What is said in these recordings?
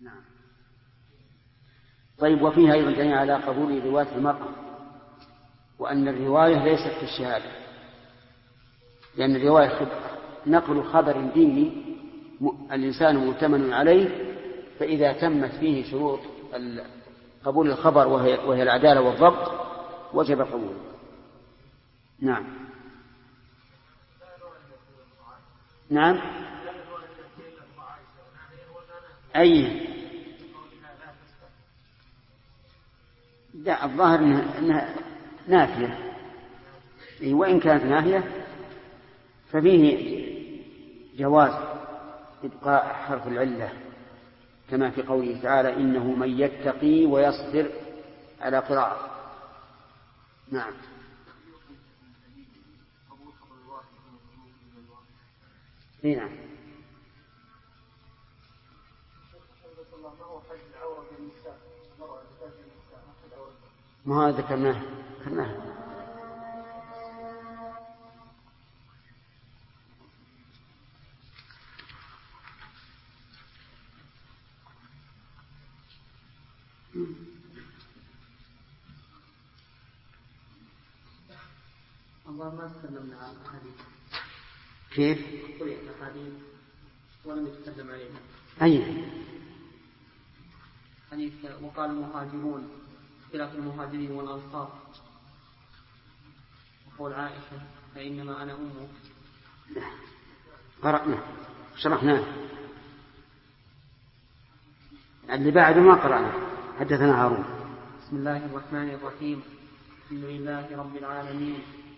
نعم. طيب، وفيها أيضا دليل على قبول رواية المرأة، وأن الرواية ليست في الشهادة، لأن الرواية نقل خبر ديني الإنسان مؤتمن عليه، فإذا تمت فيه شروط قبول الخبر وهي العدالة والضبط وجب قبوله. نعم. نعم. أي لا، الظاهر أنها نافية، وإن كانت نافية ففيه جواز إبقاء حرف العلة، كما في قوله تعالى إنه من يتقي ويصبر على قراءة. نعم. نعم. ما هذا ذكرناه. الله ما تكلمنا عن الحديث. كيف؟ قرئ الحديث ولم يتكلم عليها. أي حديث وقال المهاجرون خلاف المهاجرين والأنصار، وقول عائشة فإنما أنا أمه. قرأنا شرحناه. اللي بعده ما قرأنا. حدثنا هارون. بسم الله الرحمن الرحيم. الحمد لله رب العالمين،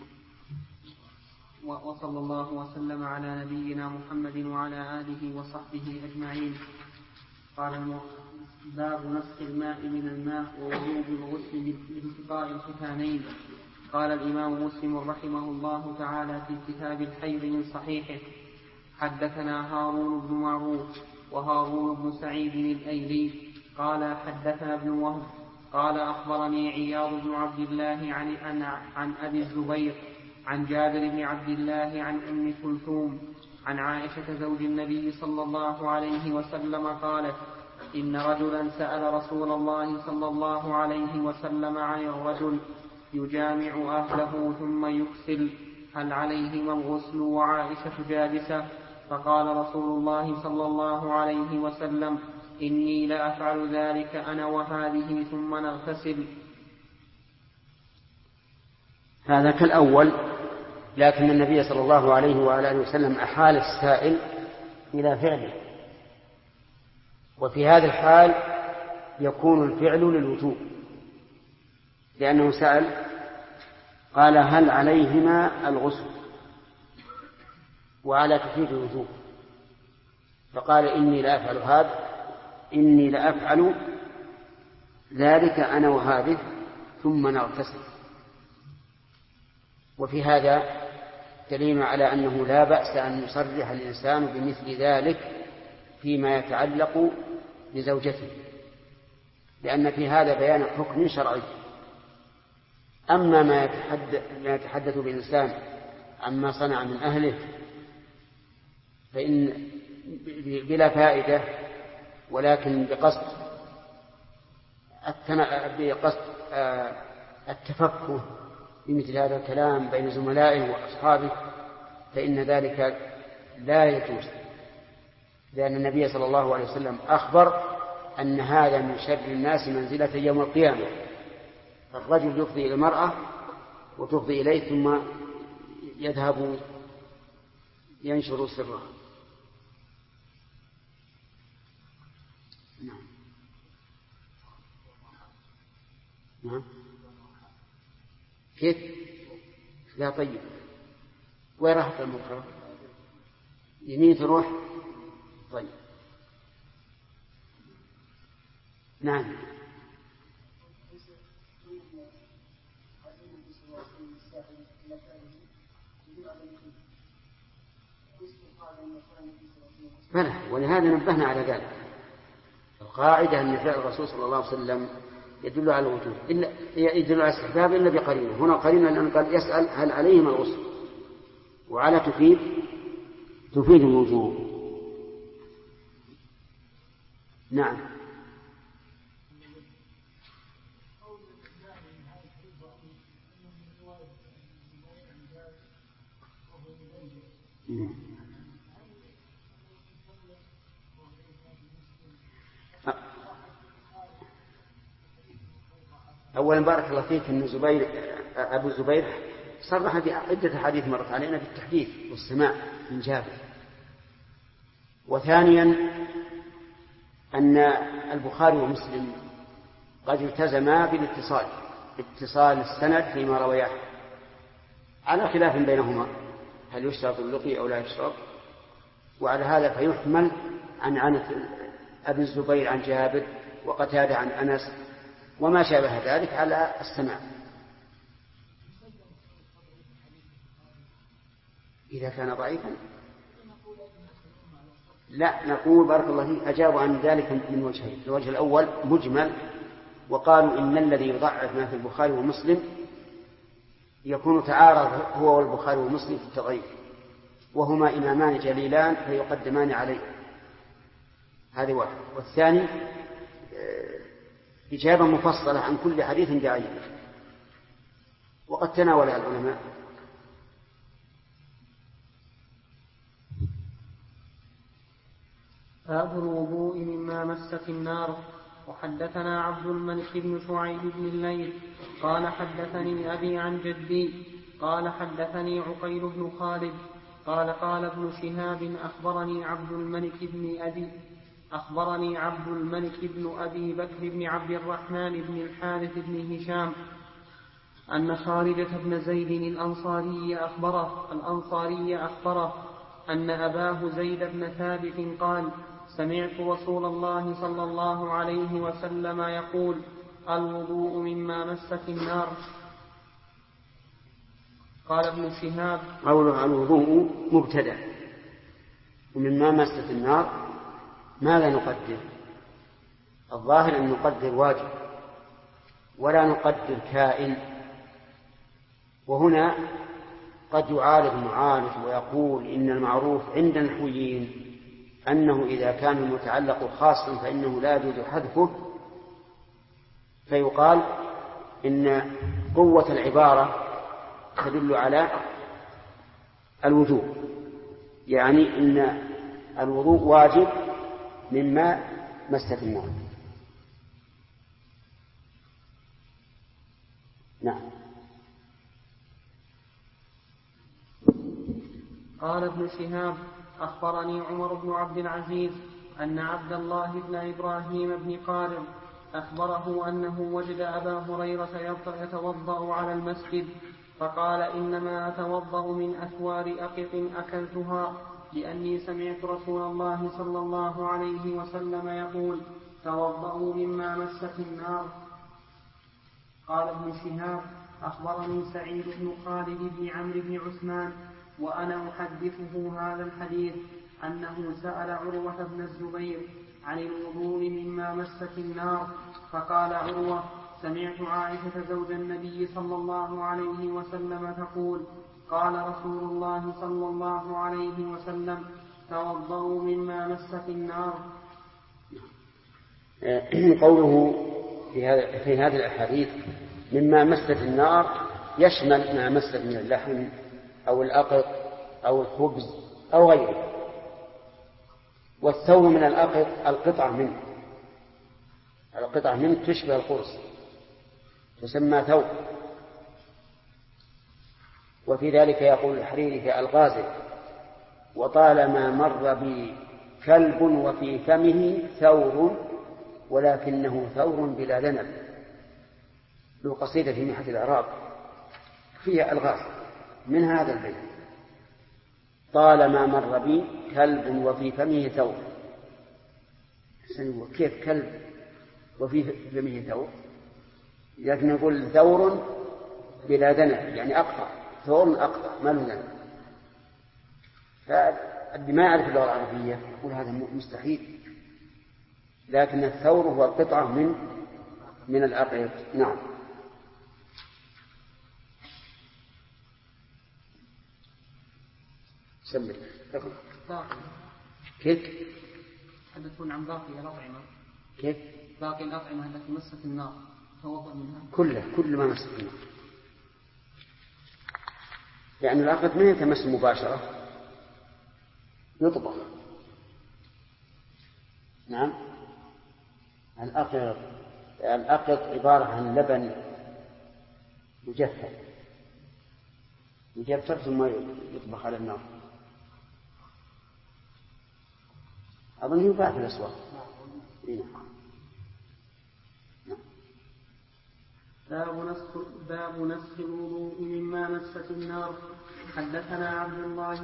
وصلى الله وسلم على نبينا محمد وعلى آله وصحبه أجمعين. قال باب نسخ الماء من الماء ووجوب الغسل بانتقاء الختانين. قال الإمام مسلم رحمه الله تعالى في كتاب الحيض من صحيحه: حدثنا هارون بن معروف وهارون بن سعيد الأيلي قال حدثنا ابن وهب قال أخبرني عياض بن عبد الله عن أبي الزبير عن جابر بن عبد الله عن أم كلثوم عن عائشة زوج النبي صلى الله عليه وسلم قالت: إن رجلا سأل رسول الله صلى الله عليه وسلم عن الرجل يجامع أهله ثم يكسل هل عليهما الغسل وعائشة جالسة؟ فقال رسول الله صلى الله عليه وسلم: إني لأفعل ذلك أنا وهذه ثم نغتسل. هذا كالأول، لكن النبي صلى الله عليه وآله وسلم أحال السائل إلى فعله، وفي هذا الحال يكون الفعل للوجوب، لأنه سأل قال: هل عليهما الغسل؟ وعلى تفيد الوجوب، فقال: إني لأفعل ذلك أنا وهذه ثم نغتسل. وفي هذا دليل على أنه لا بأس أن يصرح الإنسان بمثل ذلك فيما يتعلق بزوجته، لأن في هذا بيان حكم شرعي. أما ما يتحدث بالإنسان عما صنع من أهله فإن بلا فائدة، ولكن بقصد التفقه بمثل هذا الكلام بين زملائه وأصحابه فإن ذلك لا يجوز، لأن النبي صلى الله عليه وسلم أخبر أن هذا من شر الناس منزلة يوم القيامة. الرجل يفضي إلى المرأة وتفضي إليه ثم يذهب ينشر سره. نعم. كيف؟ لا، طيب، وين راحت المكره؟ يمين تروح. طيب، نعم. بلى، ولهذا نبهنا على ذلك. القاعدة أن فعل الرسول صلى الله عليه وسلم يدل على الوجوب، يدل على استحباب إلا بقرينة. هنا قرينة لأنه قال يسأل هل عليهما الغسل، وعلى تفيد الوجوب. نعم. أولا بارك الله فيك أن أبو الزبير صرح بعدة حديث مرت علينا بالتحديث والسماع من جابر. وثانيا أن البخاري ومسلم قد التزما بالاتصال، اتصال السند فيما روياه، على خلاف بينهما هل يشترط اللقي أو لا يشترط. وعلى هذا فيحمل عن أبي الزبير عن جابر وقتادة عن أنس وما شابه ذلك على السماع. إذا كان ضعيفا لا نقول بارك الله فيك أجابوا عن ذلك من وجهين. الوجه الأول مجمل، وقالوا إن الذي يضعف ما في البخاري ومسلم يكون تعارض هو والبخاري ومسلم في التضعيف، وهما إمامان جليلان فيقدمان عليه. هذا واحد. والثاني إجابة مفصلة عن كل حديث بعينه، وقد تناولها العلماء. باب الوضوء مما مست النار. وحدثنا عبد الملك بن شعيب بن الليث قال حدثني أبي عن جدي قال حدثني عقيل بن خالد قال ابن شهاب أخبرني عبد الملك بن أبي بكر بن عبد الرحمن بن الحارث بن هشام أن خالدة بن زيد الأنصاري أخبره أن أباه زيد بن ثابت قال: سمعت رسول الله صلى الله عليه وسلم يقول: الوضوء مما مست النار. قال ابن شهاب: قوله الوضوء مبتدأ، ومما مست النار ماذا نقدر؟ الظاهر أن نقدر واجب ولا نقدر كائن. وهنا قد يعارض معارض ويقول إن المعروف عند النحويين أنه إذا كان المتعلق خاصا فإنه لا يجوز حذفه، فيقال إن قوة العبارة تدل على الوجوب، يعني إن الوضوء واجب مما مست النار. نعم. قال ابن شهاب: أخبرني عمر بن عبد العزيز أن عبد الله بن إبراهيم بن قارب أخبره أنه وجد أبا هريرة يتوضأ على المسجد، فقال: إنما أتوضأ من أثوار أقط أكلتها، لأني سمعت رسول الله صلى الله عليه وسلم يقول: توضأوا مما مست النار. قال ابن شهاب: أخبرني سعيد بن خالد بن عمرو بن عثمان وأنا أحدثه هذا الحديث أنه سأل عروة بن الزبير عن الوضوء مما مست النار، فقال عروة: سمعت عائشة زوج النبي صلى الله عليه وسلم تقول: قال رسول الله صلى الله عليه وسلم: توضأوا مما مست النار. قوله في هذه الأحاديث مما مست النار يشمل ما مست من اللحم أو الأقط أو الخبز أو غيره. والثور من الأقط القطعة منه تشبه القرص تسمى ثور. وفي ذلك يقول الحريري في الغازل: وطالما مر بي كلب وفي فمه ثور ولكنه ثور بلا ذنب. له قصيدة في منحة الإعراب فيها الغاز من هذا البيت: طالما مر بي كلب وفي فمه ثور. كيف كلب وفي فمه ثور؟ لكن نقول ثور بلا ذنب يعني أقطع، ثور أقطع ما له ذنب. فاللي ما يعرف اللغة العربية يقول هذا مستحيل، لكن الثور هو قطعة من الأقط. نعم. سمي كيف يتحدثون عن باقي الأطعمة. كيف؟ باقي الأطعمة التي مست النار توضأ منها. كل ما مست النار، يعني الأقط من يتمس مباشرة يطبخ. نعم، الأقط عبارة عن لبن يجفف ثم يطبخ على النار. أظن يباع في الأسواق. باب نسخ الوضوء مما مست النار. حدثنا عبد الله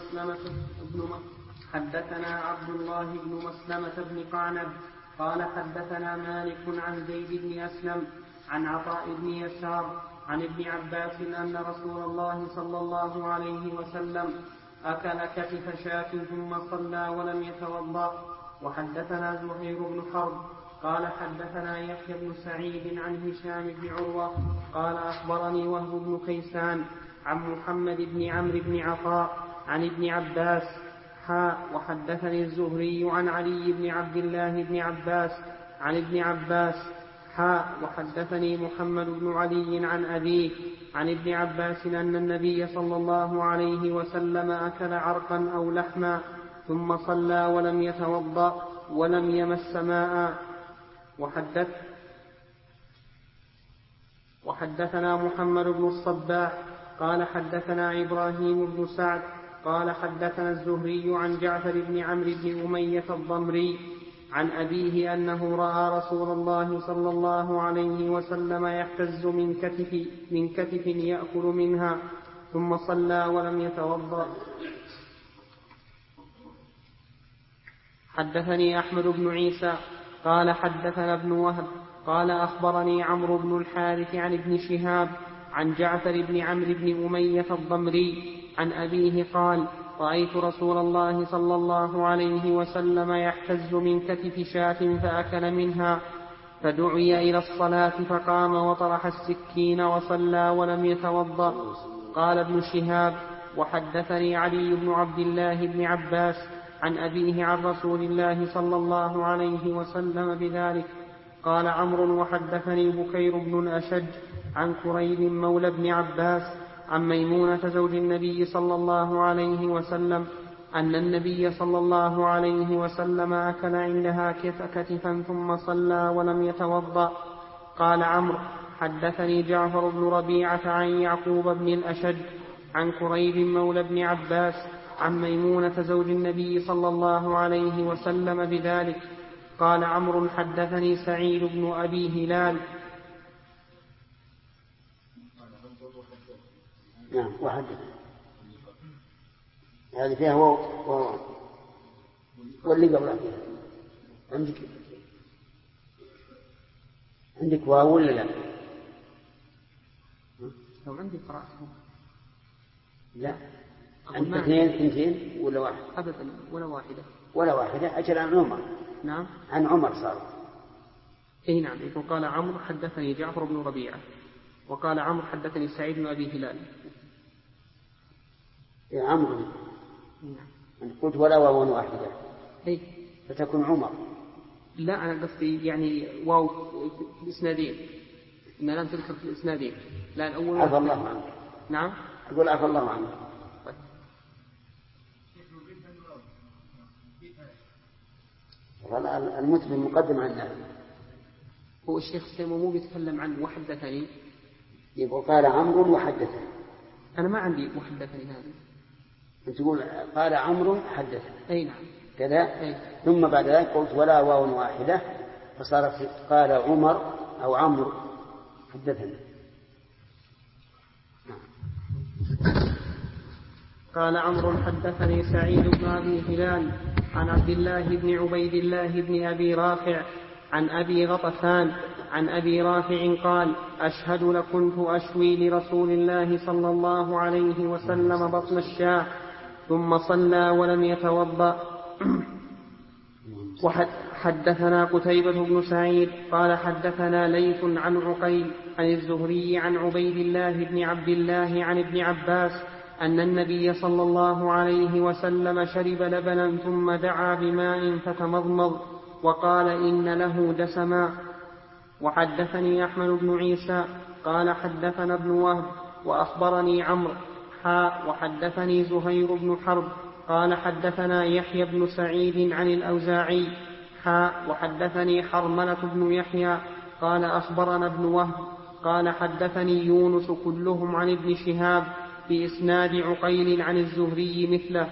بن مسلمة بن قعنب قال حدثنا مالك عن زيد بن أسلم عن عطاء بن يسار عن ابن عباس أن رسول الله صلى الله عليه وسلم أكل كتف شاة ثم صلى ولم يتوضأ. وحدثنا زهير بن حرب قال حدثنا يحيى بن سعيد عن هشام بن عروة قال أخبرني وهب بن كيسان عن محمد بن عمرو بن عطاء عن ابن عباس وحدثني الزهري عن علي بن عبد الله بن عباس عن ابن عباس وحدثني محمد بن علي عن أبيه عن ابن عباس أن النبي صلى الله عليه وسلم أكل عرقا أو لحما ثم صلى ولم يتوضأ ولم يمس ماء. وحدثنا محمد بن الصباح قال حدثنا إبراهيم بن سعد قال حدثنا الزهري عن جعفر بن عمرو بن أمية الضمري عن أبيه أنه رأى رسول الله صلى الله عليه وسلم يحتز من كتف يأكل منها ثم صلى ولم يتوضأ. حدثني أحمد بن عيسى قال حدثنا ابن وهب قال أخبرني عمرو بن الحارث عن ابن شهاب عن جعفر بن عمرو بن أمية الضمري عن أبيه قال رأيت رسول الله صلى الله عليه وسلم يحتز من كتف شاة فأكل منها فدعي إلى الصلاة فقام وطرح السكين وصلى ولم يتوضأ. قال ابن شهاب وحدثني علي بن عبد الله بن عباس عن أبيه عن رسول الله صلى الله عليه وسلم بذلك. قال عمرو وحدثني بكير بن الأشج عن كريب مولى بن عباس عن ميمونة زوج النبي صلى الله عليه وسلم أن النبي صلى الله عليه وسلم أكل عندها كتفا ثم صلى ولم يتوضأ. قال عمرو حدثني جعفر بن ربيعة عن يعقوب بن الأشج عن كريب مولى بن عباس عن ميمونة زوج النبي صلى الله عليه وسلم بذلك. قال عمرو حدثني سعيد بن أبي هلال. نعم وحدث هذه فيها واللي قبلها فيها عندك واو ولا لا؟ لو عندي قرأته لا عندك اثنين ولا واحد؟ أبدا ولا واحدة أجل عن عمر. نعم عن عمر صار. إيه نعم. قال عمرو حدثني جعفر بن ربيعة وقال عمرو حدثني سعيد بن أبي هلال. يا عمرو أنت قلت ولا واو واحدة إيه فتكون عمر. لا أنا قصدي يعني واو في الإسنادين إن لم تذكر في الإسنادين. لا الأول عفى الله عنك. نعم أقول عفى الله عنك. المتن مقدم عن هو الشيخ سليمان مو بيتكلم عن وحدثني يبقى قال عمرو وحدثني. أنا ما عندي وحدثني هذا. تقول قال عمرو حدثني. أي نعم كذا. ثم بعد ذلك قلت ولا واو واحدة فصارت قال عمر أو عمرو حدثني. قال عمرو حدثني سعيد بن أبي هلال عن عبد الله بن عبيد الله بن أبي رافع عن أبي غطفان عن أبي رافع قال أشهد لكنت أشوي لرسول الله صلى الله عليه وسلم بطن الشاة ثم صلى ولم يتوضأ. وحدثنا قتيبة بن سعيد قال حدثنا ليث عن عقيل عن الزهري عن عبيد الله بن عبد الله عن ابن عباس أن النبي صلى الله عليه وسلم شرب لبنا ثم دعا بماء فتمضمض وقال إن له دسما. وحدثني أحمد بن عيسى قال حدثنا ابن وهب وأخبرني عمرو وحدثني زهير بن حرب قال حدثنا يحيى بن سعيد عن الأوزاعي وحدثني حرملة بن يحيى قال أخبرنا ابن وهب قال حدثني يونس كلهم عن ابن شهاب بإسناد عقيل عن الزهري مثله.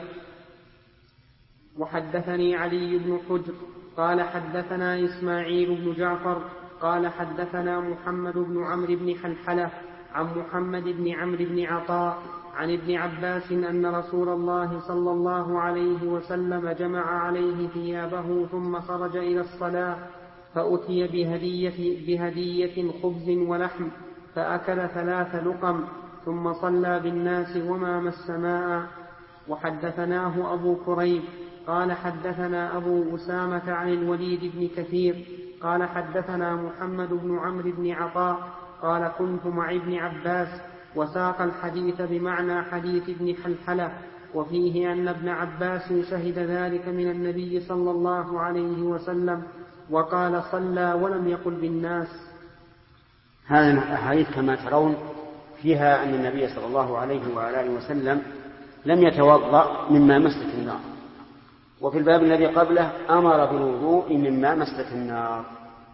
وحدثني علي بن حجر قال حدثنا إسماعيل بن جعفر قال حدثنا محمد بن عمرو بن حلحلة عن محمد بن عمرو بن عطاء عن ابن عباس أن رسول الله صلى الله عليه وسلم جمع عليه ثيابه ثم خرج إلى الصلاة فأتي بهدية خبز ولحم فأكل 3 لقم ثم صلى بالناس وما مس ماء. وحدثناه أبو كريب قال حدثنا أبو أسامة عن الوليد بن كثير قال حدثنا محمد بن عمرو بن عطاء قال كنت مع ابن عباس وساق الحديث بمعنى حديث ابن حلحلة وفيه أن ابن عباس شهد ذلك من النبي صلى الله عليه وسلم وقال صلى ولم يقل بالناس. هذه الأحاديث كما ترون فيها أن النبي صلى الله عليه وآله وسلم لم يتوضأ مما مست النار، وفي الباب الذي قبله أمر بالوضوء مما مست النار.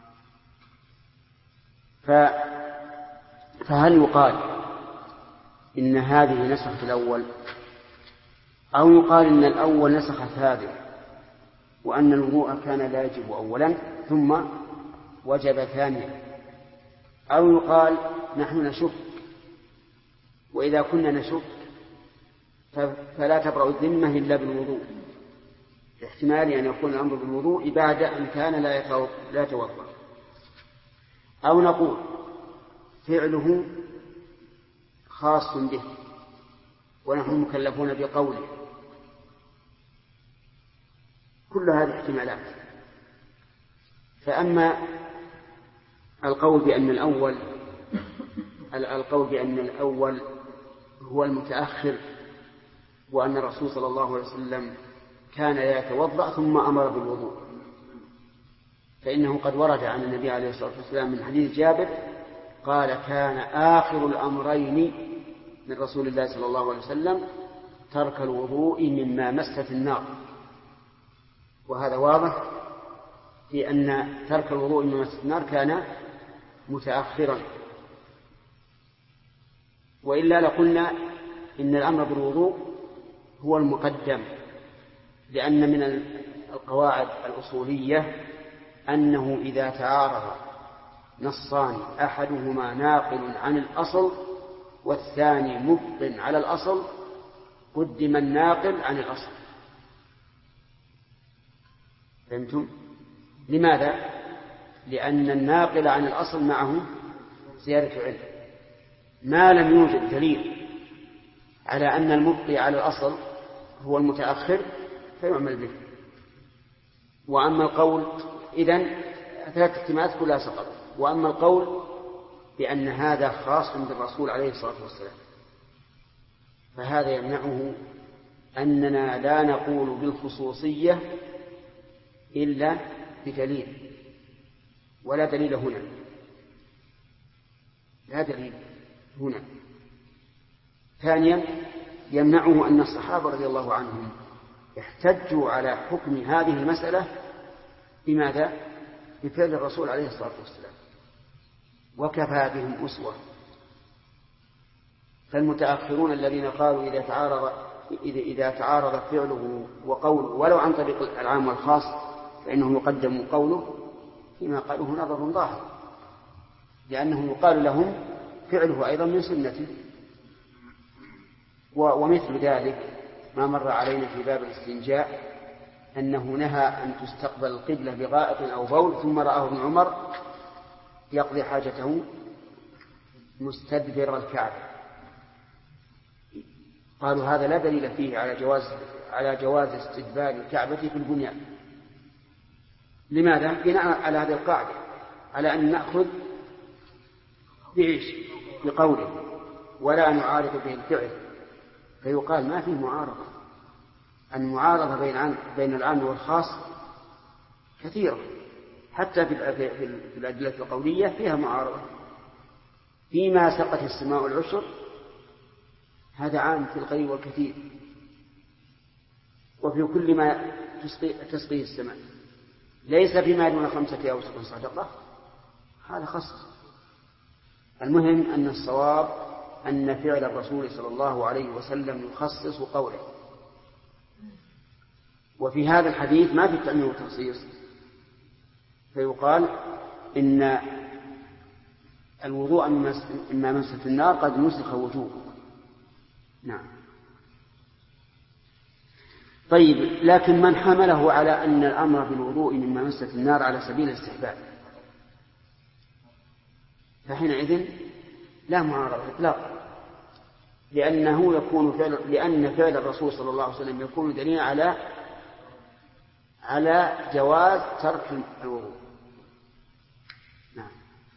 فهل يقال إن هذه نسخت الأول، أو يقال إن الأول نسخت هذه وأن الوضوء كان لا يجب أولا ثم وجب ثانيا، أو يقال نحن نشك، وإذا كنا نشك فلا تبرأ الذمة إلا بالوضوء، احتمال أن يكون الأمر بالوضوء بعد أن كان لا يتوضأ، أو نقول فعله خاص به ونحن مكلفون بقوله. كل هذه احتمالات. فأما القول بأن الأول هو المتأخر وأن الرسول صلى الله عليه وسلم كان يتوضأ ثم أمر بالوضوء، فإنه قد ورد عن النبي عليه الصلاة والسلام من حديث جابر قال كان آخر الأمرين من رسول الله صلى الله عليه وسلم ترك الوضوء مما مست النار، وهذا واضح في أن ترك الوضوء مما مست النار كان متأخرا، وإلا لقلنا إن الأمر بالوضوء هو المقدم، لأن من القواعد الأصولية أنه إذا تعارض نصان أحدهما ناقل عن الأصل والثاني مبطن على الأصل قدم الناقل عن الأصل. فهمتم؟ لماذا؟ لأن الناقل عن الأصل معه زيادة علم، ما لم يوجد دليل على أن المبطي على الأصل هو المتأخر فيعمل به. وأما القول إذن 3 احتمالات كلها سقط. وأما القول بأن هذا خاص بالرسول عليه الصلاة والسلام فهذا يمنعه أننا لا نقول بالخصوصية إلا بدليل، ولا دليل هنا، لا دليل هنا. ثانيا يمنعه أن الصحابة رضي الله عنهم احتجوا على حكم هذه المسألة بماذا؟ بفعل الرسول عليه الصلاة والسلام، وكفى بهم أسوة. فالمتأخرون الذين قالوا إذا تعارض فعله وقوله ولو عن طريق العام والخاص فإنه يقدم قوله فيما قالوه نظر ظاهر، لأنه يقال لهم فعله أيضا من سنته. ومثل ذلك ما مر علينا في باب الاستنجاء أنه نهى أن تستقبل القبلة بغائط أو بول، ثم رآه ابن عمر يقضي حاجته مستدبر الكعبة. قالوا هذا لا دليل فيه على جواز استدبار الكعبة في البنيان. لماذا؟ بناء على هذه القاعدة، على أن نأخذ بقوله ولا نعارض به الفعل. فيقال ما فيه معارضة. المعارضة بين العام والخاص كثيرة، حتى في الأدلة القولية فيها معارضة. فيما سقت السماء العشر هذا عام في القليل والكثير، وفي كل ما تسقيه السماء، ليس فيما دون 5 أوسق صدقة، هذا خاص. المهم أن الصواب أن فعل الرسول صلى الله عليه وسلم يخصص قوله. وفي هذا الحديث ما في التعميم والتخصيص، فيقال إن الوضوء مما مسة النار قد نسخ وجوبه. نعم. طيب، لكن من حمله على أن الأمر بالوضوء مما مسة النار على سبيل الاستحباب فحينئذ لا معارضة إطلاقا، لأن فعل الرسول صلى الله عليه وسلم يكون دليلا على جواز ترك الوضوء. نعم.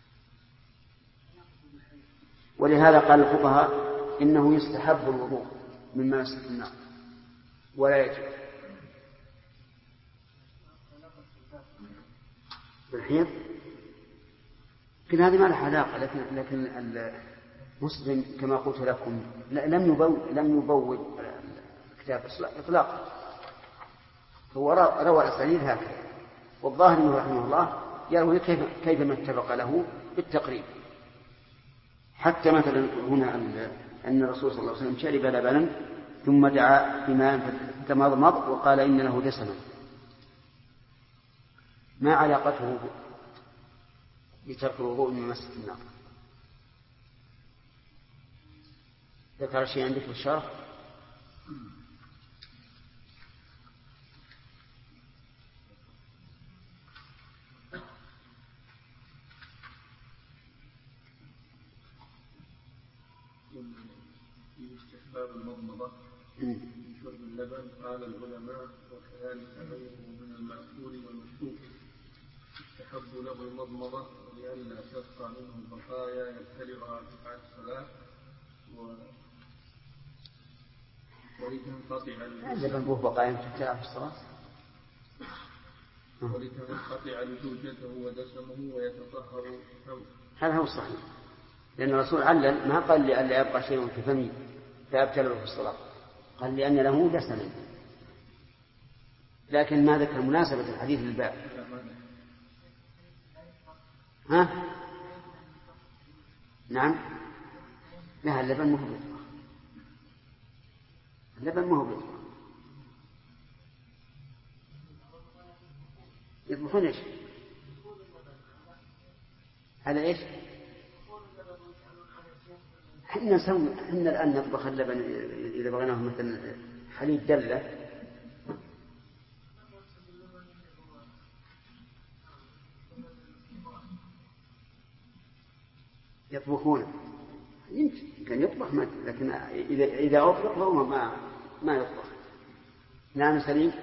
ولهذا قال الفقهاء إنه يستحب الوضوء مما مسة النار ولا يجب. بالحيض لكن هذه ما لها علاقة. لكن المسلم كما قلت لكم لم يبوّل الكتاب إطلاقا، هو روى الأسانيد هكذا، والظاهر أنه رحمه الله يروي كيفما اتفق له بالتقريب. حتى مثلا هنا أن الرسول صلى الله عليه وسلم شرب لبنا ثم دعا بماء فتمضمض وقال إن له دسما. ما علاقته بترك الوضوء من مسة النار؟ ذكر شيء عندك في الشرح؟ في استحباب المضمضة من شرب اللبن قال العلماء وكذلك غيره من المأكول والمشروب يستحب له المضمضة لئلا تبقى منه البقايا يبتلعها بعد الصلاة ولتنقطع لزوجته ودسمه ويتطهر ثوبه. هذا هو الصحيح، لأن الرسول علل ما قال لئلا يبقى شيء في فمي فيبتلعه في الصلاة، قال لأن له دسما. لكن ما ذكر مناسبة الحديث للباب. ها؟ نعم. لا، اللبن مو بيطبخ، اللبن مو بيطبخ. يطبخون ايش؟ على ايش؟ احنا الآن نطبخ اللبن إذا بغيناه مثلا حليب دلة يطبخونه، يمكن يطبخ لكن إذا أطبخ فهو ما يطبخ. نعم سليم.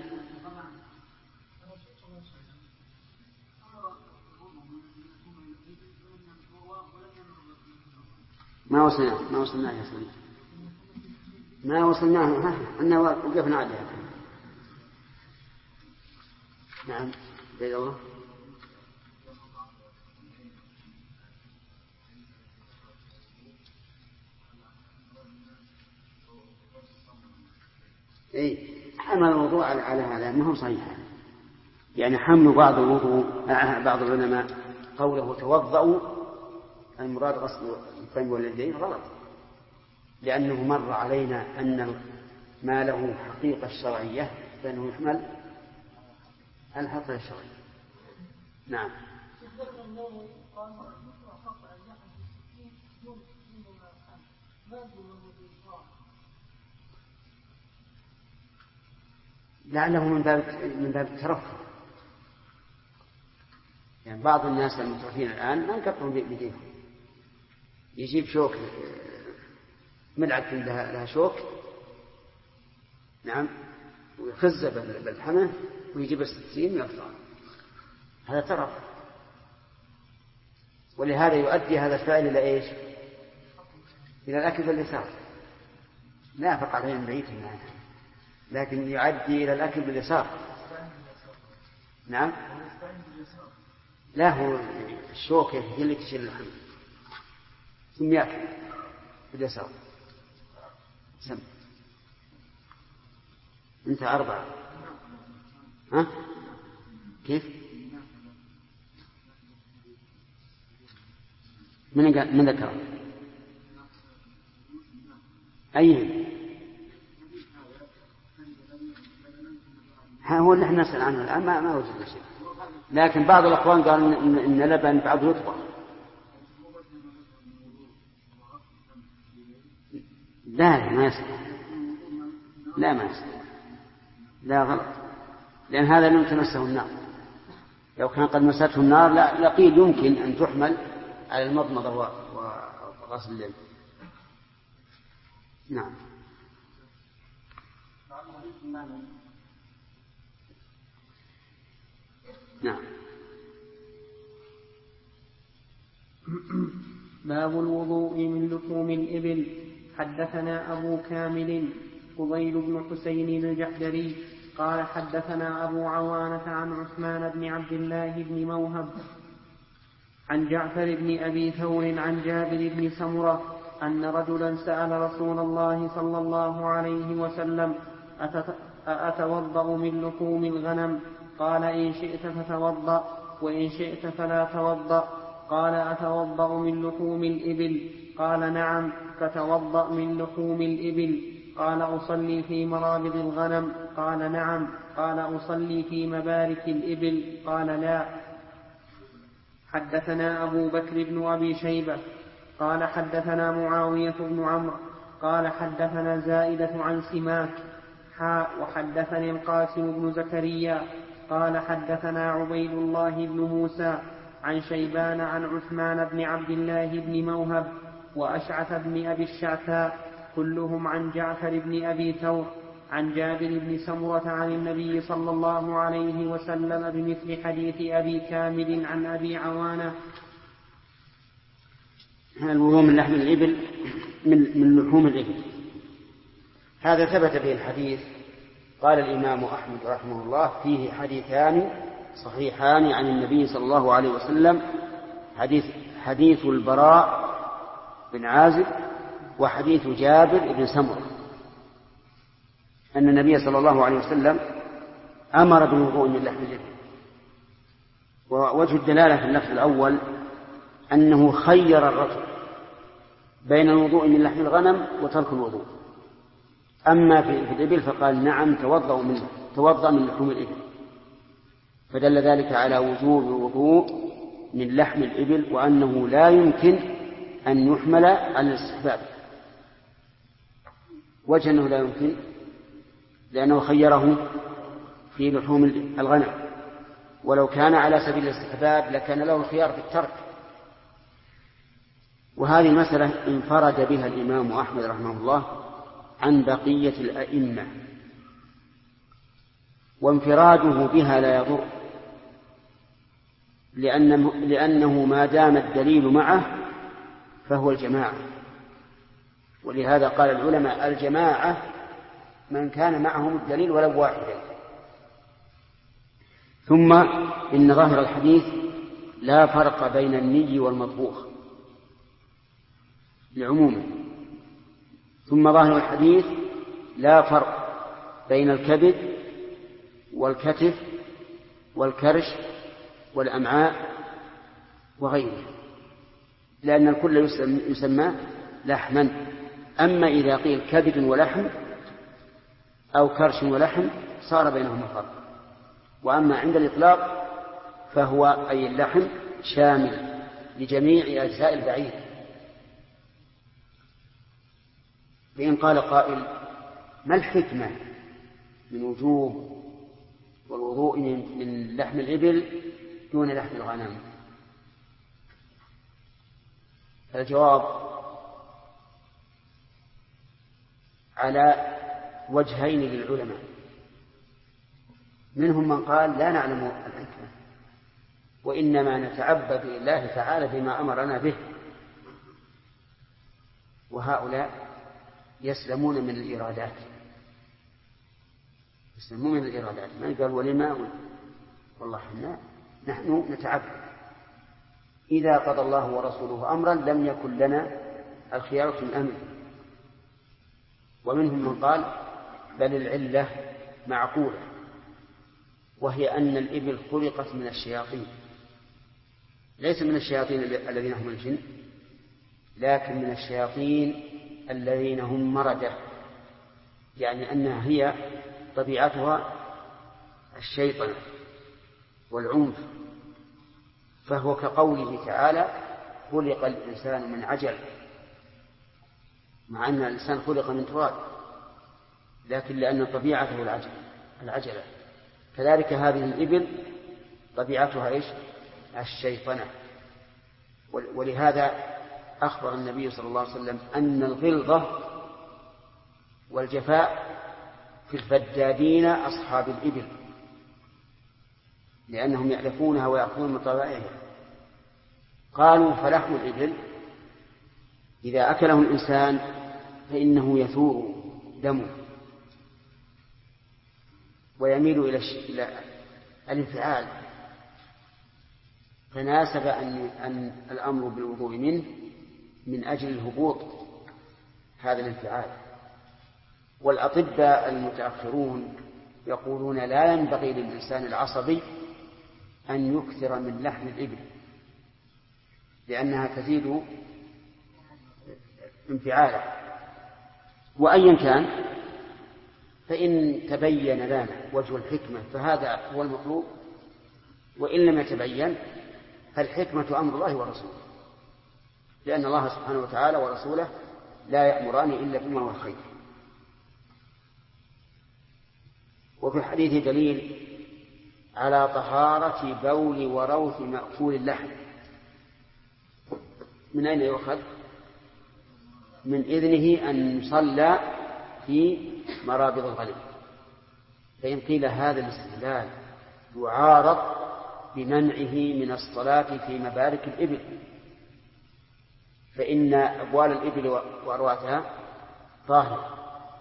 ما وصلناه يا سليم، ما وصلناه. أننا وقفنا عليها. نعم بيد الله. حمل الوضوء على هذا ما هو صحيح. يعني حمل بعض العلماء قوله توضأوا المراد غسل الفم واليدين غلط، لأنه مر علينا أن ما له حقيقة شرعية فإنه يحمل الحقيقة الشرعية. نعم. لعله من باب الترفه، يعني بعض الناس المترفين الآن ما يقطعون بيديهم، يجيب شوك ملعقة لها شوك، نعم، ويخزب بالحمى ويجيب السكين ويقطع. هذا ترف، ولهذا يؤدي هذا الفعل إلى إيش؟ إلى الأكل واليسار. لا فقعتين بعيد معنا، لكن يعدي إلى الأكل باليسار. نعم. لا هو الشوكة هي اللي تشيل اللحم ثم يأكل باليسار. سم أنت 4. ها كيف؟ من ذكره؟ أي هو اللي احنا نسأل عنه الآن ما وجدنا شيء، لكن بعض الأخوان قال إن لبن بعض يطبخ. لا ما يصلح، لا ما يصلح، لا غلط، لأن هذا لم تمسه النار. لو كان قد مسته النار لقيل يمكن أن تحمل على المضمضة وغسل الليل. نعم. نعم. باب الوضوء من لحوم الإبل. حدثنا أبو كامل فضيل بن حسين الجحدري قال حدثنا أبو عوانة عن عثمان بن عبد الله بن موهب عن جعفر بن أبي ثور عن جابر بن سمرة أن رجلا سأل رسول الله صلى الله عليه وسلم أتوضأ من لحوم الغنم؟ قال إن شئت فتوضأ وإن شئت فلا توضأ. قال أتوضأ من لحوم الإبل؟ قال نعم. فتوضأ من لحوم الإبل. قال أصلي في مرابض الغنم؟ قال نعم. قال أصلي في مبارك الإبل؟ قال لا. حدثنا أبو بكر بن أبي شيبة قال حدثنا معاوية بن عمرو قال حدثنا زائدة عن سماك وحدثني القاسم بن زكريا قال حدثنا عبيد الله بن موسى عن شيبان عن عثمان بن عبد الله بن موهب وأشعث بن أبي الشعثاء كلهم عن جعفر بن أبي ثور عن جابر بن سمرة عن النبي صلى الله عليه وسلم بمثل حديث أبي كامل عن أبي عوانة. الوضوء من لحم الإبل من لحوم الإبل هذا ثبت به الحديث. قال الإمام أحمد رحمه الله فيه حديثان صحيحان عن النبي صلى الله عليه وسلم، حديث البراء بن عازب وحديث جابر بن سمرة، أن النبي صلى الله عليه وسلم أمر بالوضوء من لحم الإبل. ووجه الدلالة في اللفظ الأول أنه خير الرجل بين الوضوء من لحم الغنم وترك الوضوء. أما في الإبل فقال نعم توضأ من لحوم الإبل، فدل ذلك على وجوب الوضوء من لحم الإبل وأنه لا يمكن أن يحمل على الاستحباب. وجه أنه لا يمكن لأنه خيره في لحوم الغنم، ولو كان على سبيل الاستحباب لكان له الخيار في الترك. وهذه المسألة انفرد بها الإمام أحمد رحمه الله عن بقية الأئمة، وانفراده بها لا يضر، لأنه ما دام الدليل معه فهو الجماعة. ولهذا قال العلماء الجماعة من كان معهم الدليل ولو واحدا. ثم إن ظاهر الحديث لا فرق بين الني والمطبوخ لعمومه. ثم ظاهر الحديث لا فرق بين الكبد والكتف والكرش والأمعاء وغيره، لأن الكل يسمى لحما. أما إذا قيل كبد ولحم أو كرش ولحم صار بينهما فرق. وأما عند الإطلاق فهو أي اللحم شامل لجميع أجزاء البعير. فإن قال قائل ما الحكمة من وجوب والوضوء من لحم الإبل دون لحم الغنم؟ الجواب على وجهين للعلماء. منهم من قال لا نعلم الحكمة وإنما نتعبد لله تعالى بما أمرنا به، وهؤلاء يسلمون من الإيرادات، يسلمون من الإيرادات، ما يقال ولما والله نحن نتعبد، إذا قضى الله ورسوله أمرا لم يكن لنا الخيار من أمره. ومنهم من قال بل العلة معقولة، وهي أن الإبل خلقت من الشياطين، ليس من الشياطين الذين هم الجن، لكن من الشياطين الذين هم مردة، يعني أنها هي طبيعتها الشيطان والعنف. فهو كقوله تعالى خلق الإنسان من عجل، مع أن الإنسان خلق من تراب، لكن لأن طبيعته العجلة. كذلك هذه الإبل طبيعتها إيش؟ الشيطنة. ولهذا أخبر النبي صلى الله عليه وسلم أن الغلظة والجفاء في الفدادين أصحاب الإبل، لأنهم يعرفونها ويأخذون من طبائعها. قالوا فلحم الإبل إذا أكله الإنسان فإنه يثور دمه ويميل إلى الانفعال، فناسب أن الأمر بالوضوء منه من أجل الهبوط هذا الانفعال. والأطباء المتأخرون يقولون لا ينبغي للإنسان العصبي أن يكثر من لحم الإبل، لأنها تزيد انفعاله. وأيا كان فإن تبين لنا وجه الحكمة فهذا هو المطلوب، وإن لم يتبين فالحكمة أمر الله ورسوله، لأن الله سبحانه وتعالى ورسوله لا يأمران إلا بما هو خير. وفي الحديث دليل على طهارة بول وروث مأكول اللحم. من أين يؤخذ؟ من إذنه أن يصلى في مرابض الغنم. فإن قيل هذا الاستدلال يعارض بمنعه من الصلاة في مبارك الإبل، فإن أبوال الإبل وأرواتها طاهرة.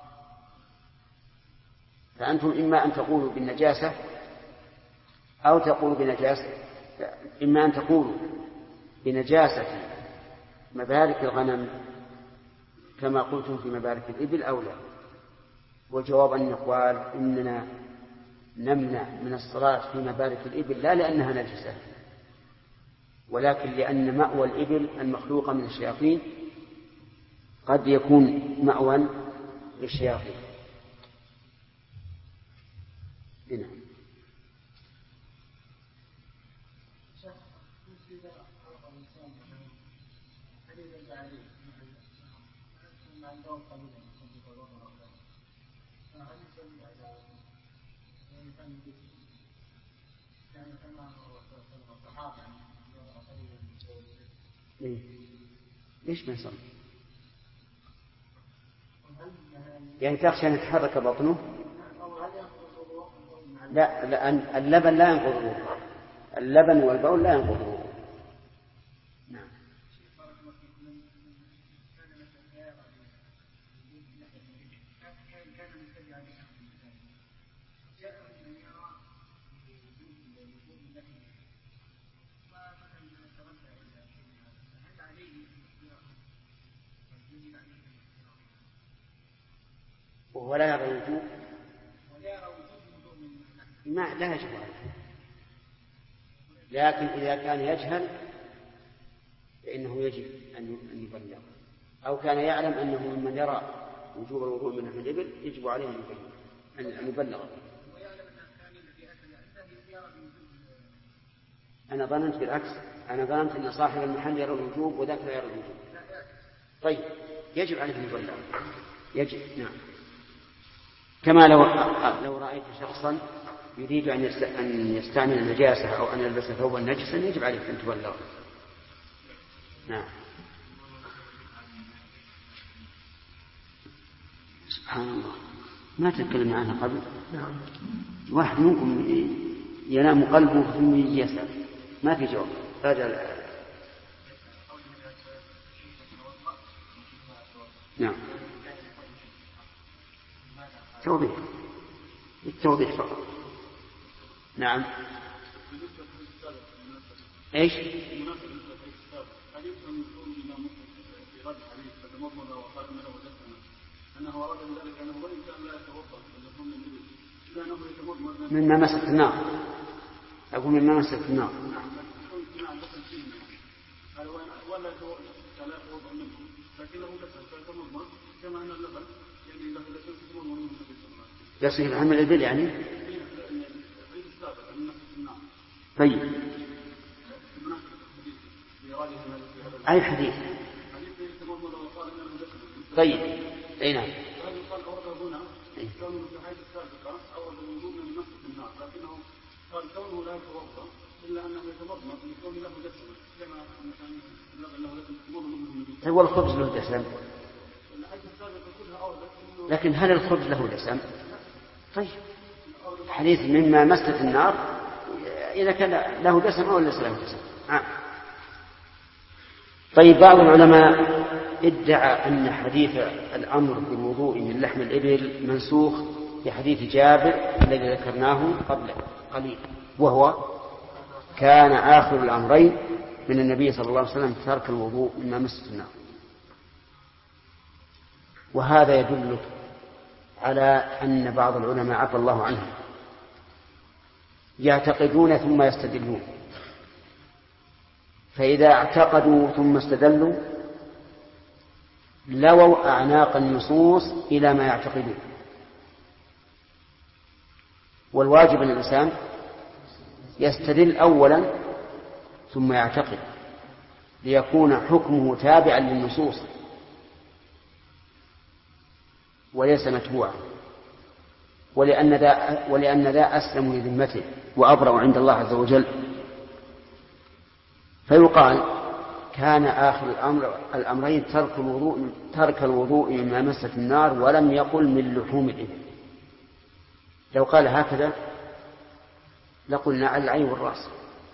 فأنتم إما أن تقولوا بالنجاسة أو تقولوا بنجاسة، إما أن تقولوا بنجاسة مبارك الغنم كما قلتم في مبارك الإبل أو لا. وجواب أن يقال إننا نمنع من الصلاة في مبارك الإبل لا لأنها نجسة، ولكن لأن مأوى الإبل المخلوقة من الشياطين قد يكون مأوى للشياطين. هنا ليش ما يصلي؟ يعني تخشى أن يتحرك بطنه؟ لا، اللبن لا ينقض الوضوء، اللبن والبول لا ينقض الوضوء. نعم. ولا يرى وجوب ما لا يجب عليه، لكن إذا كان يجهل فإنه يجب أن يبلغ، أو كان يعلم أنه ممن يرى وجوب الوضوء من الإبل يجب عليه أن يبلغ. أنا ظننت بالعكس، أنا ظننت أن صاحب المحل يرى الوجوب وذاك لا يرى الوجوب. طيب يجب عليه أن يبلغ، يجب. نعم. كما لو رأيت شخصا يريد أن يستعمل النجاسة أو أن يلبس ثوبا نجسا يجب عليك أن تبلغ. نعم. سبحان الله، ما تكلمنا عنها قبل. واحد منكم ينام قلبه ثم يجي يسأل ما في جواب. راجع. نعم. التوضيح فقط. نعم. ايش؟ مما مست النار. أقول مما مست النار. يصير عن الإبل يعني. طيب أي حديث؟ طيب أي نعم. قال كونه لا يتوضا الا انه يتمضمض لكون له دسم كما له هو الخبز له دسم، لكن هل الخبز له دسم؟ طيب حديث مما مست النار اذا كان له دسم او ليس له دسم. طيب بعض العلماء ادعى ان حديث الامر بالوضوء من لحم الابل منسوخ في حديث جابر الذي ذكرناه قبل قليل، وهو كان آخر الأمرين من النبي صلى الله عليه وسلم ترك الوضوء مما مست النار. وهذا يدل على أن بعض العلماء عفى الله عنهم يعتقدون ثم يستدلون، فإذا اعتقدوا ثم استدلوا لووا أعناق النصوص إلى ما يعتقدون. والواجب أن الإنسان يستدل أولا ثم يعتقد ليكون حكمه تابعا للنصوص وليس متبوعا، ولأن ذا أسلم لذمته وأبرأ عند الله عز وجل. فيقال كان آخر الأمرين ترك الوضوء مما مست النار، ولم يقل من لحوم الإبل. لو قال هكذا لقلنا على العين والرأس،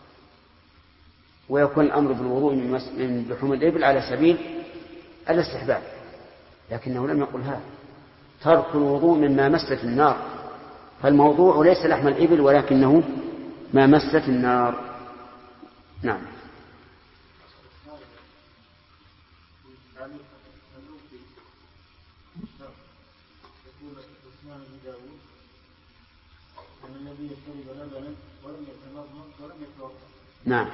ويكون الأمر بالوضوء من لحوم الإبل على سبيل الاستحباب، لكنه لم يقل هذا. ترك الوضوء مما مست النار، فالموضوع ليس لحم الإبل ولكنه ما مست النار. نعم. نعم.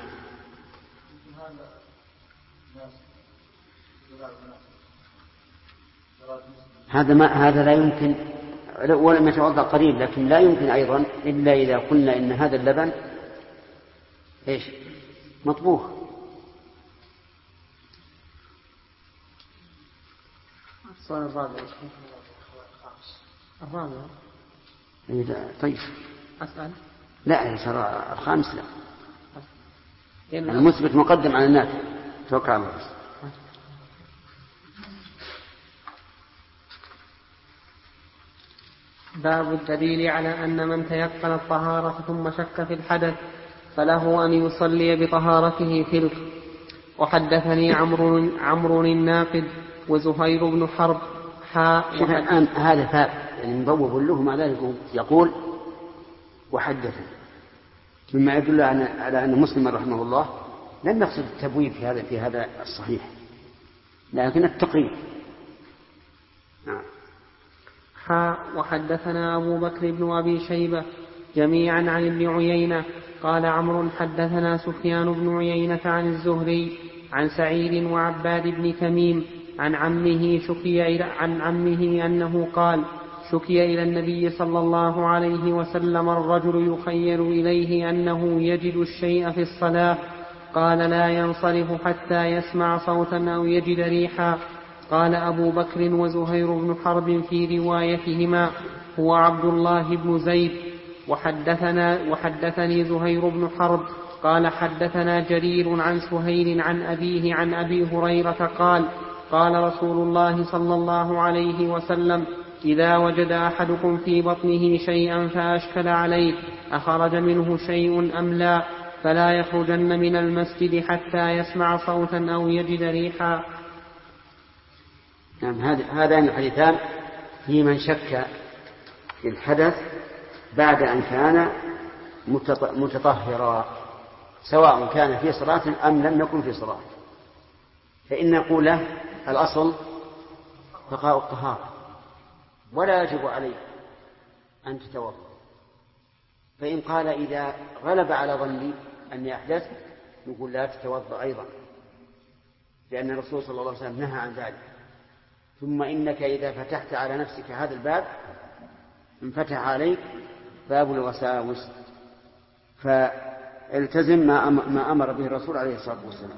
هذا لا يمكن، ولم يتوضأ قريب، لكن لا يمكن أيضا إلا إذا قلنا إن هذا اللبن إيش مطبوخ. السؤال الرابع. طيب أسأل. لا ترى الخامس لا، المثبت مقدم على النافع. توقع الله بس. باب الدليل على أن من تيقن الطهارة ثم شك في الحدث فله أن يصلي بطهارته تلك. وحدثني عمرو الناقد وزهير بن حرب الآن هذا فاب يعني مبوب له، مع ذلك يقول وحدثني، مما يدل على أن مسلم رحمه الله لم يقصد التبويب في هذا الصحيح، لكن التقريب. نعم. وحدثنا أبو بكر بن أبي شيبة جميعا عن ابن عيينة قال عمرو حدثنا سفيان بن عيينة عن الزهري عن سعيد وعباد بن تميم عن عمه أنه قال شكي إلى النبي صلى الله عليه وسلم الرجل يخيل إليه أنه يجد الشيء في الصلاة، قال لا ينصرف حتى يسمع صوتا أو يجد ريحا. قال أبو بكر وزهير بن حرب في روايتهما هو عبد الله بن زيد. وحدثني زهير بن حرب قال حدثنا جرير عن سهيل عن أبيه عن أبي هريرة قال قال رسول الله صلى الله عليه وسلم إذا وجد أحدكم في بطنه شيئا فأشكل عليه أخرج منه شيء أم لا فلا يخرجن من المسجد حتى يسمع صوتا أو يجد ريحا. نعم. هذان الحديثان في من شك الحدث بعد أن كان متطهرا، سواء كان في صلاة أم لم يكن في صلاة، فإن نقول له الأصل بقاء الطهارة ولا يجب عليه أن تتوضأ. فإن قال إذا غلب على ظني أني أحدث، نقول لا تتوضأ أيضا، لأن الرسول صلى الله عليه وسلم نهى عن ذلك. ثم إنك إذا فتحت على نفسك هذا الباب انفتح عليك باب الوساوس، فالتزم ما أمر به الرسول عليه الصلاة والسلام.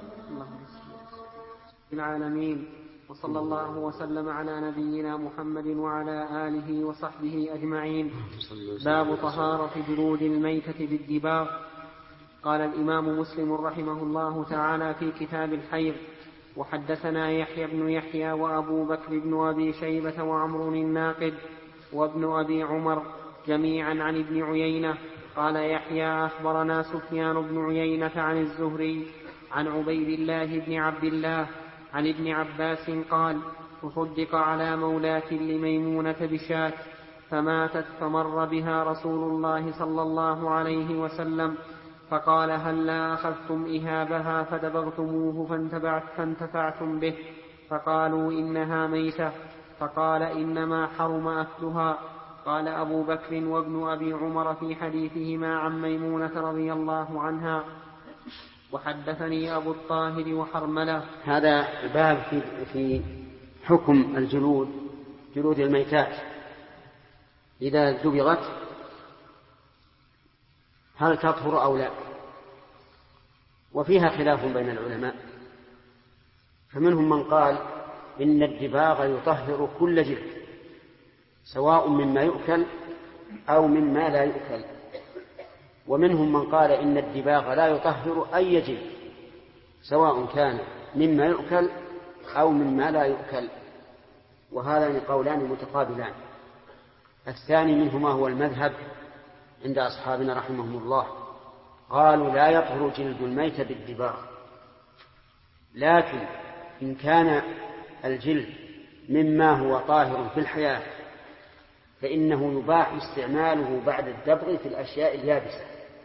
العالمين، وصلى الله وسلم على نبينا محمد وعلى آله وصحبه أجمعين. باب طهارة جلود الميتة بالدباغ. قال الإمام مسلم رحمه الله تعالى في كتاب الحيض: وحدثنا يحيى بن يحيى وأبو بكر بن أبي شيبة وعمر الناقد وابن أبي عمر جميعا عن ابن عيينة. قال يحيى: أخبرنا سفيان بن عيينة عن الزهري عن عبيد الله بن عبد الله عن ابن عباس قال: تصدق على مولاة لميمونة بشاة فماتت، فمر بها رسول الله صلى الله عليه وسلم فقال: هلا أخذتم إهابها فدبغتموه فانتفعتم به؟ فقالوا: إنها ميتة. فقال: إنما حرم أكلها. قال أبو بكر وابن أبي عمر في حديثهما عن ميمونة رضي الله عنها. وحدثني أبو الطاهر وحرملة. هذا الباب في حكم الجلود، جلود الميتات إذا دبغت هل تطهر أو لا، وفيها خلاف بين العلماء. فمنهم من قال إن الدباغ يطهر كل جلد، سواء مما يؤكل أو مما لا يؤكل. ومنهم من قال إن الدباغ لا يطهر أي جلد، سواء كان مما يؤكل أو مما لا يؤكل. وهذان قولان متقابلان. الثاني منهما هو المذهب عند أصحابنا رحمهم الله، قالوا لا يطهر جلد الميت بالدباغ، لكن إن كان الجلد مما هو طاهر في الحياة فإنه يباح استعماله بعد الدبغ في الأشياء اليابسة،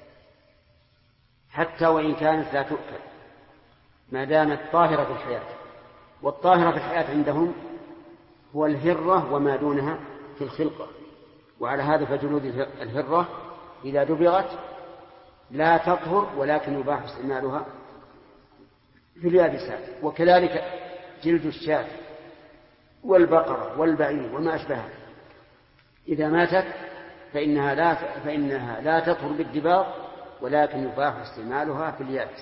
حتى وإن كانت لا تؤكل، ما دامت طاهرة في الحياة. والطاهرة في الحياة عندهم هو الهرة وما دونها في الخلقة. وعلى هذا فجلود الهرة إذا دبغت لا تطهر، ولكن يباح استعمالها في اليابسات. وكذلك جلد الشاة والبقرة والبعير وما أشبهها إذا ماتت فإنها لا تطهر بالدباغ، ولكن يباح استعمالها في اليابس.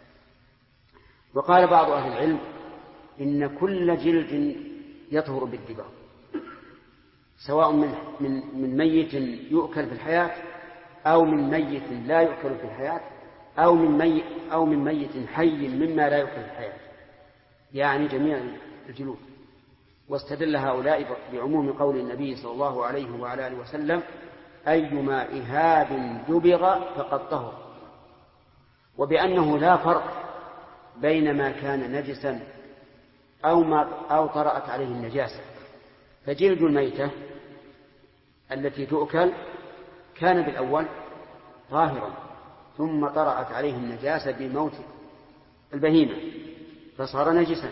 وقال بعض أهل العلم إن كل جلد يطهر بالدباغ، سواء من ميت يؤكل في الحياة أو من ميت لا يؤكل في الحياة أو من ميت حي مما لا يؤكل في الحياة، يعني جميع الجلود. واستدل هؤلاء بعموم قول النبي صلى الله عليه وعلى آله وسلم: أيما إهاب دبغ فقد طهر، وبأنه لا فرق بين ما كان نجسا أو طرأت عليه النجاسة. فجلد الميتة التي تؤكل كان بالأول طاهرا، ثم طرأت عليه النجاسة بموت البهيمة فصار نجسا،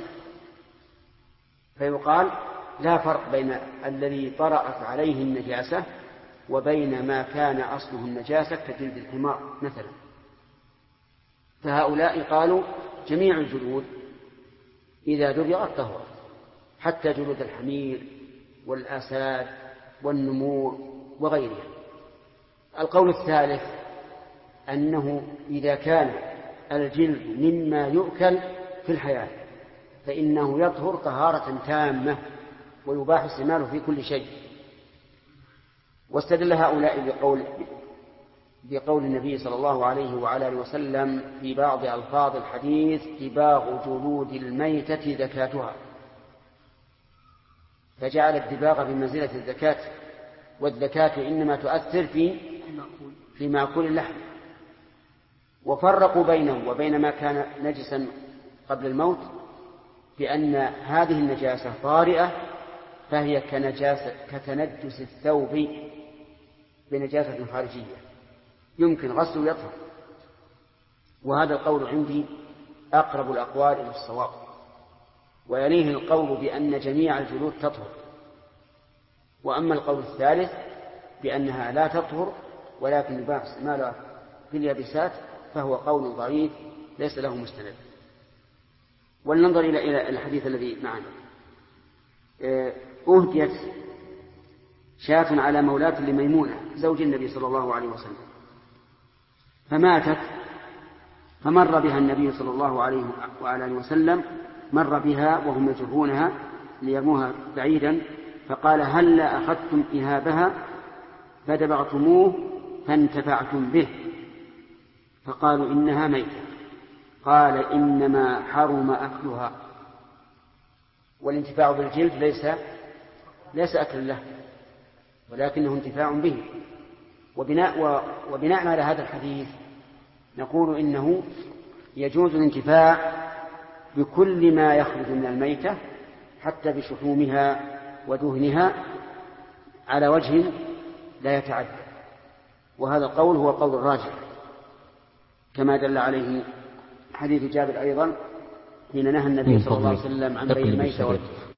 فيقال لا فرق بين الذي طرأت عليه النجاسة وبين ما كان أصله النجاسة كجلد الحمار مثلا. فهؤلاء قالوا جميع الجلود إذا دبغت طهرت، حتى جلود الحمير والآساد والنمور وغيرها. القول الثالث أنه إذا كان الجلد مما يؤكل في الحياة فإنه يطهر طهارة تامة ويباح استعماله في كل شيء. واستدل هؤلاء بقول النبي صلى الله عليه وعلى آله وسلم في بعض ألفاظ الحديث: دباغ جلود الميتة زكاتها، فجعل الدباغ بمنزلة الزكاة، والزكاة إنما تؤثر في مأكول اللحم. وفرقوا بينه وبين ما كان نجسا قبل الموت بأن هذه النجاسة طارئة، فهي كتنجس الثوب بنجاسة خارجية يمكن غسله يطهر، وهذا القول عندي أقرب الأقوال إلى الصواب، ويليه القول بأن جميع الجلود تطهر. وأما القول الثالث بأنها لا تطهر ولكن يباح استعمالها في اليابسات فهو قول ضعيف ليس له مستند. ولننظر إلى الحديث الذي معنا. أهديت شاة على مولاة لميمونة زوج النبي صلى الله عليه وسلم فماتت، فمر بها النبي صلى الله عليه وآله وسلم، مر بها وهم يجرونها ليرموها بعيدا، فقال هلا أخذتم إهابها فدبغتموه فانتفعتم به؟ فقالوا إنها ميتة. قال إنما حرم أكلها. والانتفاع بالجلد ليس أكل له ولكنه انتفاع به. وبناء على هذا الحديث نقول إنه يجوز الانتفاع بكل ما يخرج من الميتة حتى بشحومها ودهنها على وجه لا يتعدى، وهذا القول هو قول الراجح كما دل عليه حديث جابر أيضا حين نهى النبي صلى الله عليه وسلم عن بيع الميتة